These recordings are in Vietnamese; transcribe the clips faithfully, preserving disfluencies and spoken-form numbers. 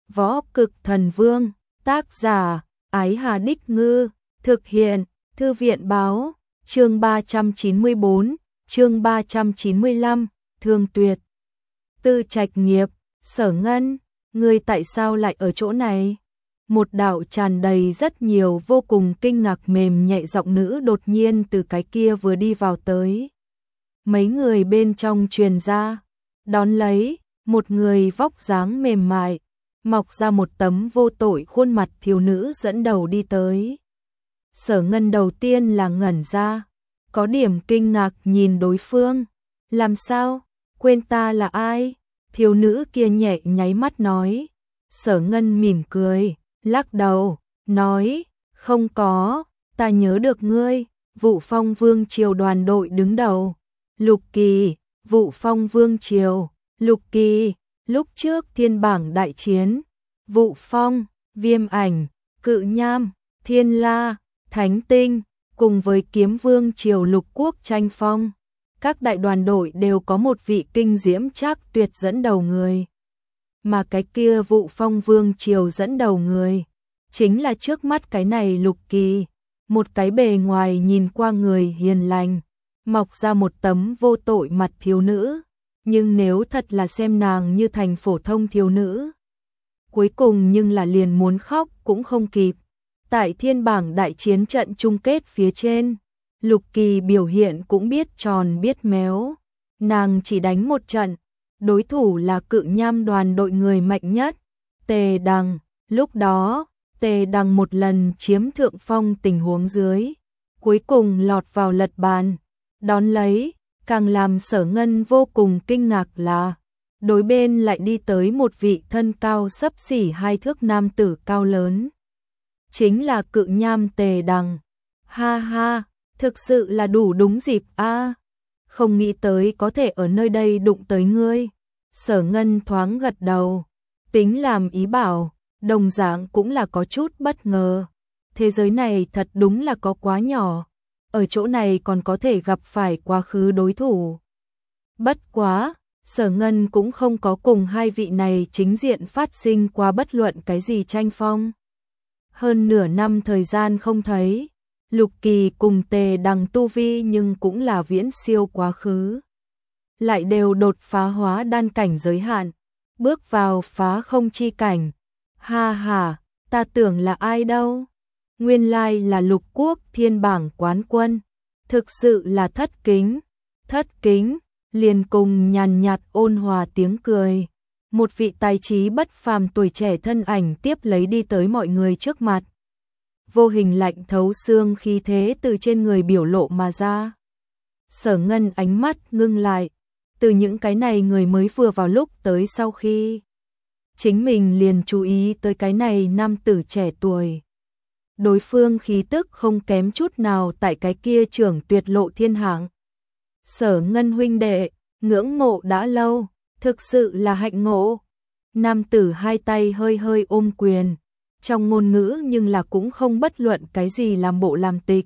Võ Cực Thần Vương, tác giả, Ái Hà Đích Ngư, thực hiện, Thư viện báo, chương ba trăm chín mươi bốn, chương ba trăm chín mươi lăm, Thương Tuyệt. Tư Trạch Nghiệp, Sở Ngân, ngươi tại sao lại ở chỗ này? Một đạo tràn đầy rất nhiều vô cùng kinh ngạc mềm nhẹ giọng nữ đột nhiên từ cái kia vừa đi vào tới. Mấy người bên trong truyền ra, đón lấy, một người vóc dáng mềm mại, mọc ra một tấm vô tội khuôn mặt thiếu nữ dẫn đầu đi tới. Sở Ngân đầu tiên là ngẩn ra, có điểm kinh ngạc nhìn đối phương. Làm sao? Quên ta là ai? Thiếu nữ kia nhẹ nháy mắt nói. Sở Ngân mỉm cười, lắc đầu, nói, không có, ta nhớ được ngươi, Vụ Phong Vương Triều đoàn đội đứng đầu. Lục Kỳ, Vụ Phong Vương Triều, Lục Kỳ, lúc trước thiên bảng đại chiến, Vụ Phong, Viêm Ảnh, Cự Nham, Thiên La, Thánh Tinh, cùng với Kiếm Vương Triều Lục Quốc tranh phong. Các đại đoàn đội đều có một vị kinh diễm trác tuyệt dẫn đầu người. Mà cái kia Vụ Phong Vương Triều dẫn đầu người, chính là trước mắt cái này Lục Kỳ, một cái bề ngoài nhìn qua người hiền lành, mọc ra một tấm vô tội mặt thiếu nữ. Nhưng nếu thật là xem nàng như thành phổ thông thiếu nữ, cuối cùng nhưng là liền muốn khóc cũng không kịp. Tại thiên bảng đại chiến trận chung kết phía trên, Lục Kỳ biểu hiện cũng biết tròn biết méo. Nàng chỉ đánh một trận, đối thủ là Cự Nham đoàn đội người mạnh nhất, Tề Đằng. Lúc đó, Tề Đằng một lần chiếm thượng phong tình huống dưới, cuối cùng lọt vào lật bàn. Đón lấy, càng làm Sở Ngân vô cùng kinh ngạc là, đối bên lại đi tới một vị thân cao xấp xỉ hai thước nam tử cao lớn. Chính là Cự Nham Tề Đằng. Ha ha, thực sự là đủ đúng dịp a. Không nghĩ tới có thể ở nơi đây đụng tới ngươi. Sở Ngân thoáng gật đầu, tính làm ý bảo, đồng dạng cũng là có chút bất ngờ. Thế giới này thật đúng là có quá nhỏ, ở chỗ này còn có thể gặp phải quá khứ đối thủ. Bất quá, Sở Ngân cũng không có cùng hai vị này chính diện phát sinh qua bất luận cái gì tranh phong. Hơn nửa năm thời gian không thấy, Lục Kỳ cùng Tề Đằng tu vi nhưng cũng là viễn siêu quá khứ. Lại đều đột phá hóa đan cảnh giới hạn, bước vào phá không chi cảnh. Ha ha, ta tưởng là ai đâu? Nguyên lai là Lục Quốc thiên bảng quán quân. Thực sự là thất kính, thất kính, liền cùng nhàn nhạt ôn hòa tiếng cười. Một vị tài trí bất phàm tuổi trẻ thân ảnh tiếp lấy đi tới mọi người trước mặt. Vô hình lạnh thấu xương khí thế từ trên người biểu lộ mà ra. Sở Ngân ánh mắt ngưng lại, từ những cái này người mới vừa vào lúc tới sau khi. Chính mình liền chú ý tới cái này nam tử trẻ tuổi. Đối phương khí tức không kém chút nào tại cái kia trưởng tuyệt lộ thiên hạng. Sở Ngân huynh đệ, ngưỡng mộ đã lâu, thực sự là hạnh ngộ. Nam tử hai tay hơi hơi ôm quyền, trong ngôn ngữ nhưng là cũng không bất luận cái gì làm bộ làm tịch.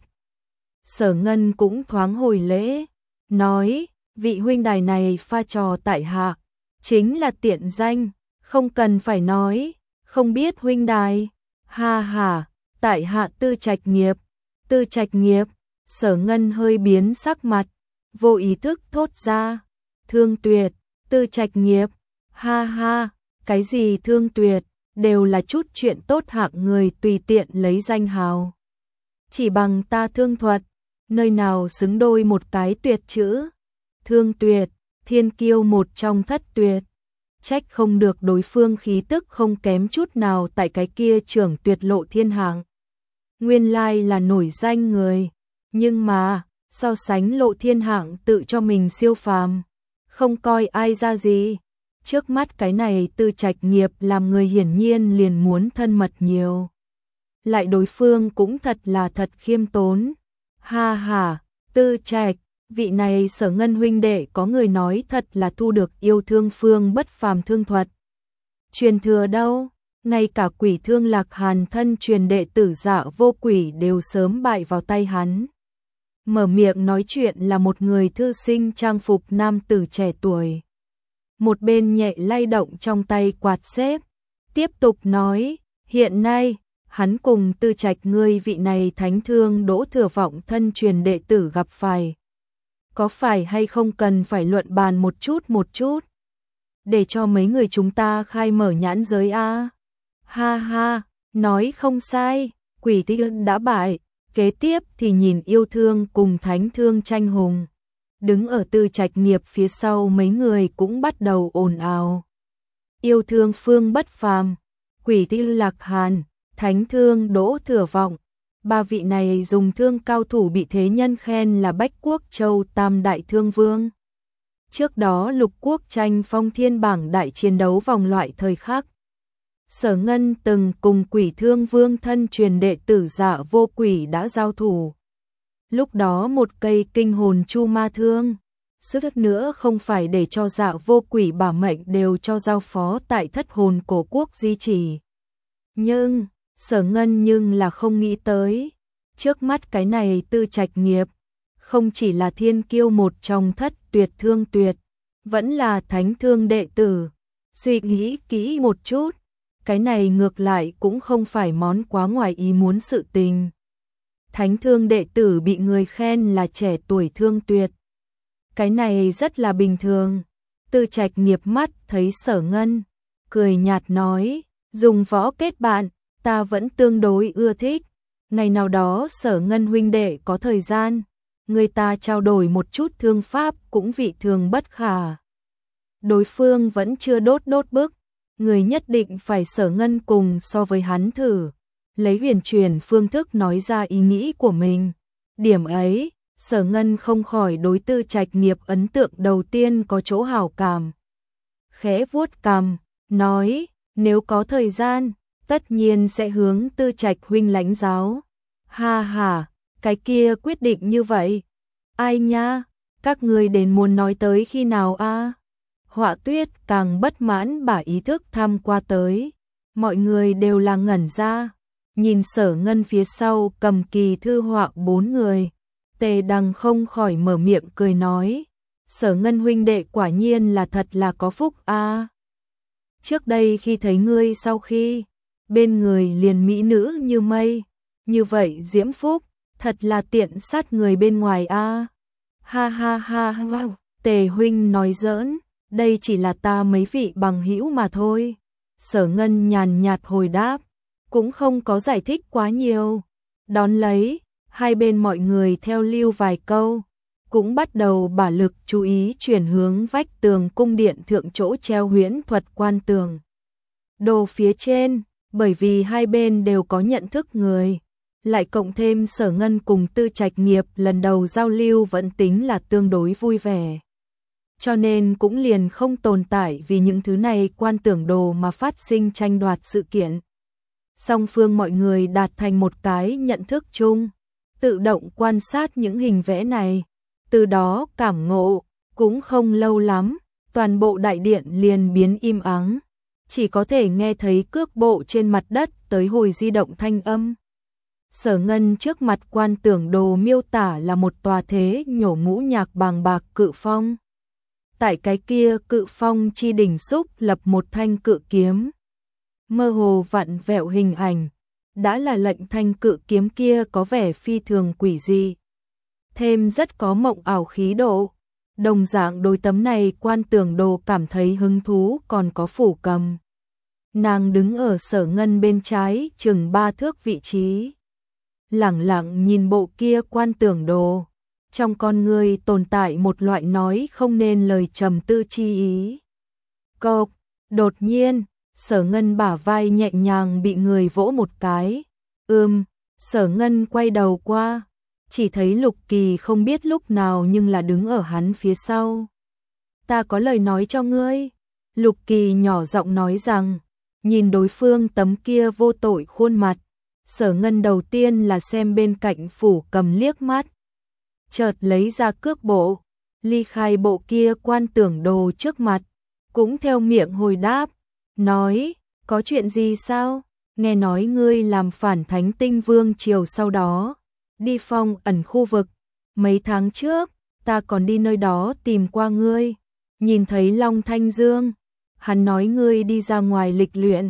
Sở Ngân cũng thoáng hồi lễ, nói, vị huynh đài này pha trò tại hạ, chính là tiện danh, không cần phải nói, không biết huynh đài. Ha ha, tại hạ Tư Trạch Nghiệp. Tư Trạch Nghiệp. Sở Ngân hơi biến sắc mặt, vô ý thức thốt ra, Thương Tuyệt. Tư Trạch Nghiệp. Ha ha, cái gì Thương Tuyệt, đều là chút chuyện tốt hạng người tùy tiện lấy danh hào. Chỉ bằng ta Thương Thuật, nơi nào xứng đôi một cái tuyệt chữ. Thương Tuyệt, thiên kiêu một trong thất tuyệt. Trách không được đối phương khí tức không kém chút nào tại cái kia trưởng tuyệt lộ thiên hạng. Nguyên lai là nổi danh người, nhưng mà, so sánh lộ thiên hạng tự cho mình siêu phàm, không coi ai ra gì. Trước mắt cái này Tư Trạch Nghiệp làm người hiển nhiên liền muốn thân mật nhiều. Lại đối phương cũng thật là thật khiêm tốn. Ha ha, Tư Trạch, vị này Sở Ngân huynh đệ có người nói thật là thu được yêu thương phương bất phàm thương thuật. Truyền thừa đâu, ngay cả Quỷ Thương Lạc Hàn thân truyền đệ tử Dạ Vô Quỷ đều sớm bại vào tay hắn. Mở miệng nói chuyện là một người thư sinh trang phục nam tử trẻ tuổi. Một bên nhẹ lay động trong tay quạt xếp, Tiếp tục nói, hiện nay, hắn cùng Tư Trạch ngươi vị này thánh thương Đỗ Thừa Vọng thân truyền đệ tử gặp phải. Có phải hay không cần phải luận bàn một chút một chút, để cho mấy người chúng ta khai mở nhãn giới a. Ha ha, nói không sai, Quỷ Tinh đã bại, kế tiếp thì nhìn Yêu Thương cùng Thánh Thương tranh hùng. Đứng ở Tư Trạch Nghiệp phía sau mấy người cũng bắt đầu ồn ào. Yêu Thương Phương Bất Phàm, Quỷ Tinh Lạc Hàn, Thánh Thương Đỗ Thừa Vọng, ba vị này dùng thương cao thủ bị thế nhân khen là Bách Quốc Châu Tam Đại Thương Vương. Trước đó lục quốc tranh phong thiên bảng đại chiến đấu vòng loại thời khắc. Sở Ngân từng cùng Quỷ Thương Vương thân truyền đệ tử Dạ Vô Quỷ đã giao thủ. Lúc đó một cây kinh hồn chu ma thương, suýt nữa không phải để cho Dạ Vô Quỷ bả mệnh đều cho giao phó tại Thất Hồn Cổ Quốc di trì. Nhưng, Sở Ngân nhưng là không nghĩ tới, trước mắt cái này Tư Trạch Nghiệp, không chỉ là thiên kiêu một trong thất tuyệt thương tuyệt, vẫn là thánh thương đệ tử. Suy nghĩ kỹ một chút, cái này ngược lại cũng không phải món quá ngoài ý muốn sự tình. Thánh thương đệ tử bị người khen là trẻ tuổi thương tuyệt, cái này rất là bình thường. Tư Trạch Nghiệp mắt thấy Sở Ngân, cười nhạt nói, dùng võ kết bạn, ta vẫn tương đối ưa thích. Ngày nào đó Sở Ngân huynh đệ có thời gian, người ta trao đổi một chút thương pháp cũng vị thường bất khả. Đối phương vẫn chưa đốt đốt bức, người nhất định phải Sở Ngân cùng so với hắn thử. Lấy huyền truyền phương thức nói ra ý nghĩ của mình. Điểm ấy, Sở Ngân không khỏi đối Tư Trạch Nghiệp ấn tượng đầu tiên có chỗ hảo cảm. Khẽ vuốt cằm, nói, nếu có thời gian, tất nhiên sẽ hướng Tư Trạch huynh lãnh giáo. Ha ha, cái kia quyết định như vậy. Ai nha, các người đến muốn nói tới khi nào a? Họa Tuyết càng bất mãn bả ý thức thăm qua tới. Mọi người đều là ngẩn ra, nhìn Sở Ngân phía sau cầm kỳ thư họa bốn người. Tề Đằng không khỏi mở miệng cười nói, Sở Ngân huynh đệ quả nhiên là thật là có phúc a. Trước đây khi thấy ngươi sau khi, bên người liền mỹ nữ như mây, như vậy diễm phúc, thật là tiện sát người bên ngoài a. Ha ha ha ha, Tề huynh nói giỡn, đây chỉ là ta mấy vị bằng hữu mà thôi. Sở Ngân nhàn nhạt hồi đáp, cũng không có giải thích quá nhiều. Đón lấy, hai bên mọi người theo lưu vài câu, cũng bắt đầu bả lực chú ý chuyển hướng vách tường cung điện thượng chỗ treo huyễn thuật quan tường. Đồ phía trên, bởi vì hai bên đều có nhận thức người, lại cộng thêm Sở Ngân cùng Tư Trạch Nghiệp lần đầu giao lưu vẫn tính là tương đối vui vẻ. Cho nên cũng liền không tồn tại vì những thứ này quan tưởng đồ mà phát sinh tranh đoạt sự kiện. Song phương mọi người đạt thành một cái nhận thức chung, tự động quan sát những hình vẽ này, từ đó cảm ngộ, cũng không lâu lắm, toàn bộ đại điện liền biến im ắng, chỉ có thể nghe thấy cước bộ trên mặt đất tới hồi di động thanh âm. Sở Ngân trước mặt quan tưởng đồ miêu tả là một tòa thế nhổ ngũ nhạc bàng bạc cự phong. Tại cái kia cự phong chi đỉnh xúc lập một thanh cự kiếm. Mơ hồ vặn vẹo hình ảnh, đã là lệnh thanh cự kiếm kia có vẻ phi thường quỷ dị. Thêm rất có mộng ảo khí độ. Đồng dạng đối tấm này quan tưởng đồ cảm thấy hứng thú còn có Phủ Cầm. Nàng đứng ở Sở Ngân bên trái chừng ba thước vị trí. Lẳng lặng nhìn bộ kia quan tưởng đồ. Trong con người tồn tại một loại nói không nên lời trầm tư chi ý. Cộc, đột nhiên, Sở Ngân bả vai nhẹ nhàng bị người vỗ một cái. Ừm, Sở Ngân quay đầu qua, chỉ thấy Lục Kỳ không biết lúc nào nhưng là đứng ở hắn phía sau. Ta có lời nói cho ngươi. Lục Kỳ nhỏ giọng nói rằng, nhìn đối phương tấm kia vô tội khuôn mặt. Sở Ngân đầu tiên là xem bên cạnh Phủ Cầm liếc mắt. Chợt lấy ra cước bộ, ly khai bộ kia quan tưởng đồ trước mặt, cũng theo miệng hồi đáp, nói, có chuyện gì sao? Nghe nói ngươi làm phản Thánh Tinh Vương triều sau đó, đi phong ẩn khu vực, mấy tháng trước, ta còn đi nơi đó tìm qua ngươi, nhìn thấy Long Thanh Dương, hắn nói ngươi đi ra ngoài lịch luyện,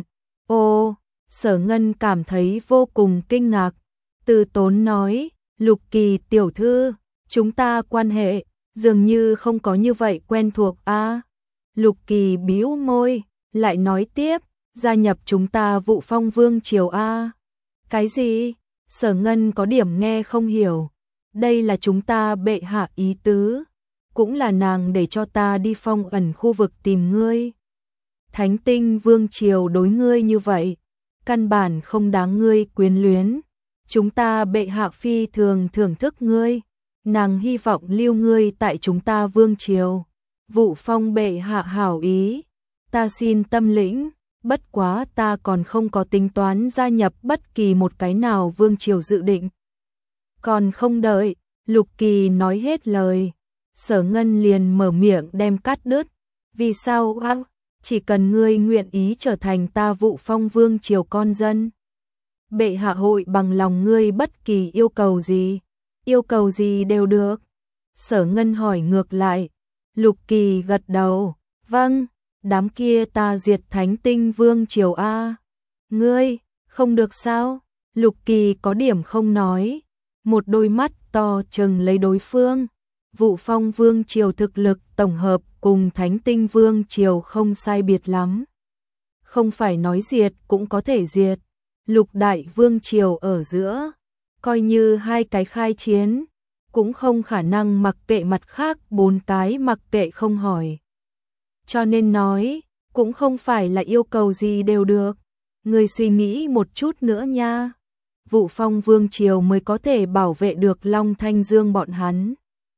Ô, Sở Ngân cảm thấy vô cùng kinh ngạc. Từ Tốn nói, Lục Kỳ tiểu thư, chúng ta quan hệ, dường như không có như vậy quen thuộc a. À? Lục Kỳ bĩu môi, lại nói tiếp, gia nhập chúng ta Vụ Phong Vương triều a. À? Cái gì? Sở Ngân có điểm nghe không hiểu. Đây là chúng ta bệ hạ ý tứ, cũng là nàng để cho ta đi phong ẩn khu vực tìm ngươi. Thánh Tinh Vương triều đối ngươi như vậy, căn bản không đáng ngươi quyến luyến. Chúng ta bệ hạ phi thường thưởng thức ngươi, nàng hy vọng lưu ngươi tại chúng ta vương triều. Vụ Phong bệ hạ hảo ý, ta xin tâm lĩnh, bất quá ta còn không có tính toán gia nhập bất kỳ một cái nào vương triều dự định. Còn không đợi Lục Kỳ nói hết lời, Sở Ngân liền mở miệng đem cắt đứt. Vì sao a? Chỉ cần ngươi nguyện ý trở thành ta Vụ Phong vương triều con dân, bệ hạ hội bằng lòng ngươi bất kỳ yêu cầu gì, yêu cầu gì đều được. Sở Ngân hỏi ngược lại. Lục Kỳ gật đầu, vâng, đám kia ta diệt Thánh Tinh Vương triều a. Ngươi, không được sao? Lục Kỳ có điểm không nói, một đôi mắt to trừng lấy đối phương. Vụ Phong Vương triều thực lực tổng hợp cùng Thánh Tinh Vương triều không sai biệt lắm. Không phải nói diệt cũng có thể diệt. Lục Đại Vương triều ở giữa, coi như hai cái khai chiến, cũng không khả năng mặc kệ mặt khác bốn cái mặc kệ không hỏi. Cho nên nói, cũng không phải là yêu cầu gì đều được. Người suy nghĩ một chút nữa nha. Vụ Phong Vương triều mới có thể bảo vệ được Long Thanh Dương bọn hắn.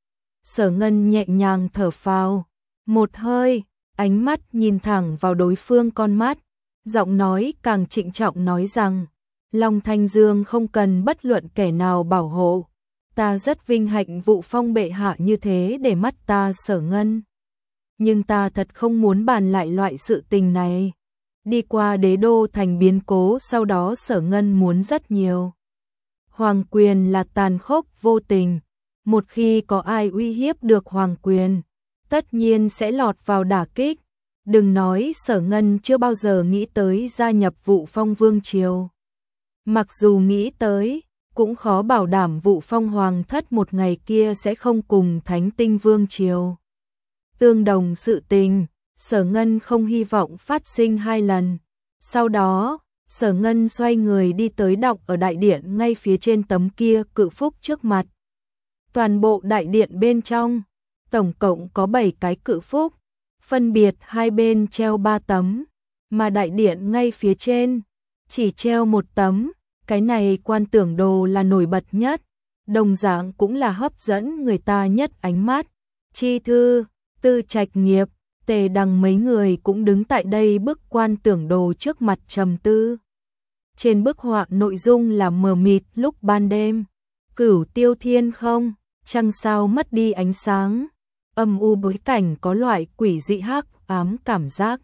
Sở Ngân nhẹ nhàng thở phào một hơi, ánh mắt nhìn thẳng vào đối phương con mắt, giọng nói càng trịnh trọng nói rằng, Long Thanh Dương không cần bất luận kẻ nào bảo hộ. Ta rất vinh hạnh Vụ Phong bệ hạ như thế để mắt ta Sở Ngân. Nhưng ta thật không muốn bàn lại loại sự tình này. Đi qua đế đô thành biến cố sau đó Sở Ngân muốn rất nhiều. Hoàng quyền là tàn khốc vô tình. Một khi có ai uy hiếp được hoàng quyền, tất nhiên sẽ lọt vào đả kích. Đừng nói Sở Ngân chưa bao giờ nghĩ tới gia nhập Vụ Phong Vương triều. Mặc dù nghĩ tới, cũng khó bảo đảm Vụ Phong Hoàng thất một ngày kia sẽ không cùng Thánh Tinh Vương triều. Tương đồng sự tình, Sở Ngân không hy vọng phát sinh hai lần. Sau đó, Sở Ngân xoay người đi tới đọc ở đại điện ngay phía trên tấm kia cự phúc trước mặt. Toàn bộ đại điện bên trong, tổng cộng có bảy cái cự phúc, phân biệt hai bên treo ba tấm, mà đại điện ngay phía trên chỉ treo một tấm. Cái này quan tưởng đồ là nổi bật nhất, đồng dạng cũng là hấp dẫn người ta nhất ánh mắt. Chi Thư, Tư Trạch Nghiệp, Tề Đằng mấy người cũng đứng tại đây bức quan tưởng đồ trước mặt trầm tư. Trên bức họa nội dung là mờ mịt lúc ban đêm, cửu tiêu thiên không, trăng sao mất đi ánh sáng, âm u bối cảnh có loại quỷ dị hắc ám cảm giác.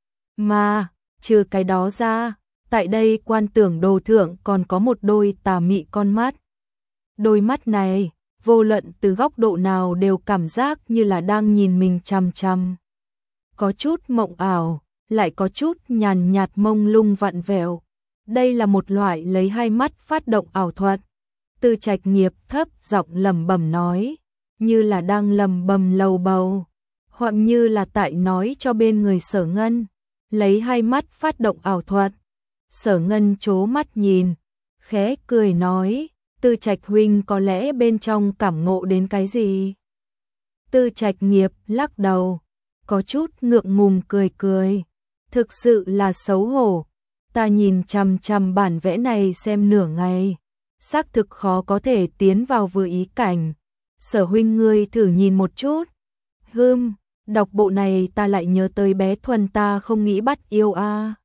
Mà, trừ cái đó ra, tại đây quan tưởng đồ thượng còn có một đôi tà mị con mắt. Đôi mắt này, vô luận từ góc độ nào đều cảm giác như là đang nhìn mình chằm chằm. Có chút mộng ảo, lại có chút nhàn nhạt mông lung vặn vẹo. Đây là một loại lấy hai mắt phát động ảo thuật. Tư Trạch Nghiệp thấp giọng lẩm bẩm nói, như là đang lẩm bẩm lầu bầu, hoặc như là tại nói cho bên người Sở Ngân, lấy hai mắt phát động ảo thuật. Sở Ngân chố mắt nhìn, khẽ cười nói, Tư Trạch huynh có lẽ bên trong cảm ngộ đến cái gì? Tư Trạch Nghiệp lắc đầu, có chút ngượng ngùng cười cười, thực sự là xấu hổ. Ta nhìn chằm chằm bản vẽ này xem nửa ngày, xác thực khó có thể tiến vào vừa ý cảnh. Sở huynh ngươi thử nhìn một chút. Hừm, đọc bộ này ta lại nhớ tới bé Thuần ta không nghĩ bắt yêu a.